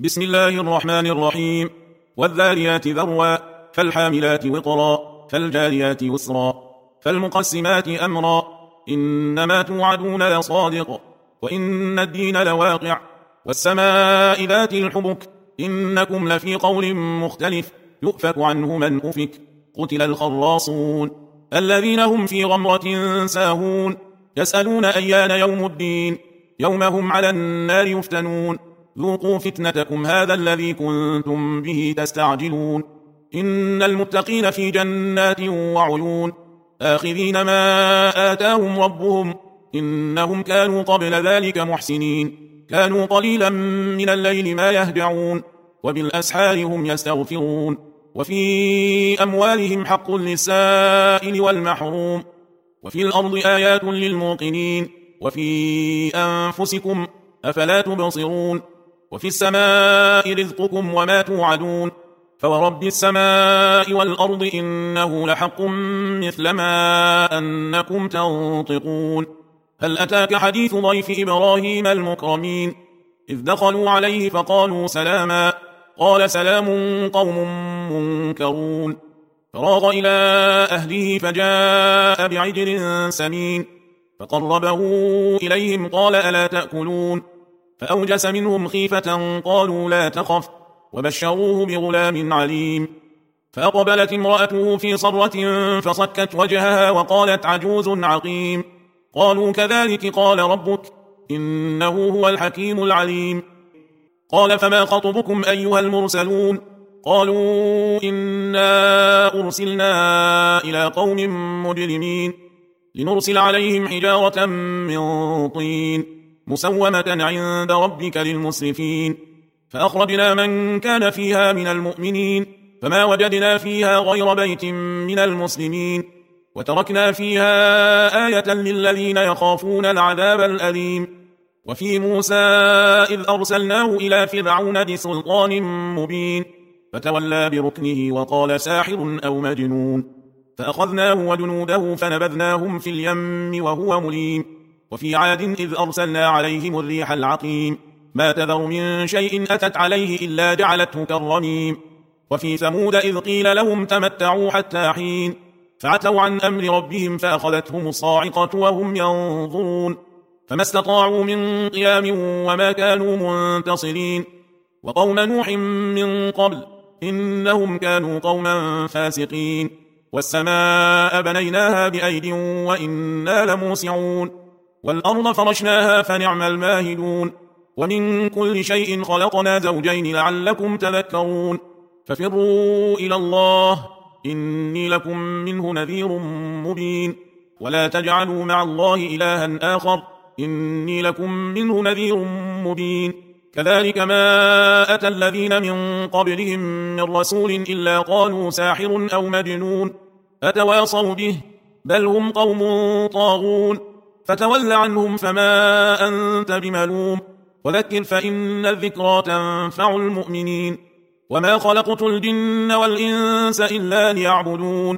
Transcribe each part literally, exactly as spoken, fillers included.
بسم الله الرحمن الرحيم. والذاريات ذروا فالحاملات وقرا فالجاريات يسرا فالمقسمات أمرا إنما توعدون لصادق وإن الدين لواقع والسماء ذات الحبك إنكم لفي قول مختلف يؤفك عنه من أفك قتل الخراصون الذين هم في غمرة ساهون يسألون أيان يوم الدين يوم هم على النار يفتنون ذوقوا فتنتكم هذا الذي كنتم به تستعجلون إن المتقين في جنات وعيون آخذين ما آتاهم ربهم إنهم كانوا قبل ذلك محسنين كانوا قليلا من الليل ما يهجعون وبالأسحار هم يستغفرون وفي أموالهم حق للسائل والمحروم وفي الأرض آيات للموقنين وفي أنفسكم أفلا تبصرون وفي السماء رزقكم وما توعدون فورب السماء والأرض إنه لحق مثل ما أنكم تنطقون هل أتاك حديث ضيف إبراهيم المكرمين إذ دخلوا عليه فقالوا سلاما قال سلام قوم منكرون فراغ إلى أهله فجاء بعجل سمين فقربه إليهم قال ألا تأكلون فأوجس منهم خيفة قالوا لا تخف وبشروه بغلام عليم فأقبلت امرأته في صرة فصكت وجهها وقالت عجوز عقيم قالوا كذلك قال ربك إنه هو الحكيم العليم قال فما خطبكم أيها المرسلون قالوا إنا أرسلنا إلى قوم مجرمين لنرسل عليهم حجارة من طين مسومة عند ربك للمسرفين فأخرجنا من كان فيها من المؤمنين فما وجدنا فيها غير بيت من المسلمين وتركنا فيها آية للذين يخافون العذاب الأليم وفي موسى إذ أرسلناه إلى فرعون بسلطان مبين فتولى بركنه وقال ساحر أو مجنون فأخذناه وجنوده فنبذناهم في اليم وهو مليم وفي عاد إذ أرسلنا عليهم الريح العقيم ما تذر من شيء أتت عليه إلا جعلته كالرميم وفي ثمود إذ قيل لهم تمتعوا حتى حين فعتوا عن أمر ربهم فأخذتهم الصاعقة وهم ينظرون فما استطاعوا من قيام وما كانوا منتصرين وقوم نوح من قبل إنهم كانوا قوما فاسقين والسماء بنيناها بأيد وإنا لموسعون والأرض فرشناها فنعم الماهدون ومن كل شيء خلقنا زوجين لعلكم تذكرون ففروا إلى الله إني لكم منه نذير مبين ولا تجعلوا مع الله إلها آخر إني لكم منه نذير مبين كذلك ما أتى الذين من قبلهم من رسول إلا قالوا ساحر أو مجنون أتواصوا به بل هم قوم طاغون فتول عنهم فما أنت بملوم وذكر فإن الذكرى تنفع المؤمنين وما خلقت الجن والإنس إلا ليعبدون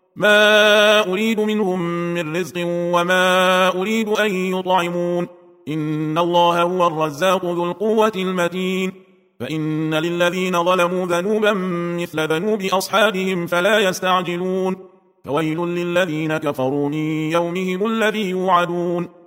ما أريد منهم من رزق وما أريد أن يطعمون إن الله هو الرزاق ذو القوة المتين فإن للذين ظلموا ذنوبا مثل ذنوب أصحابهم فلا يستعجلون فويل للذين كفروا من يومهم الذي يوعدون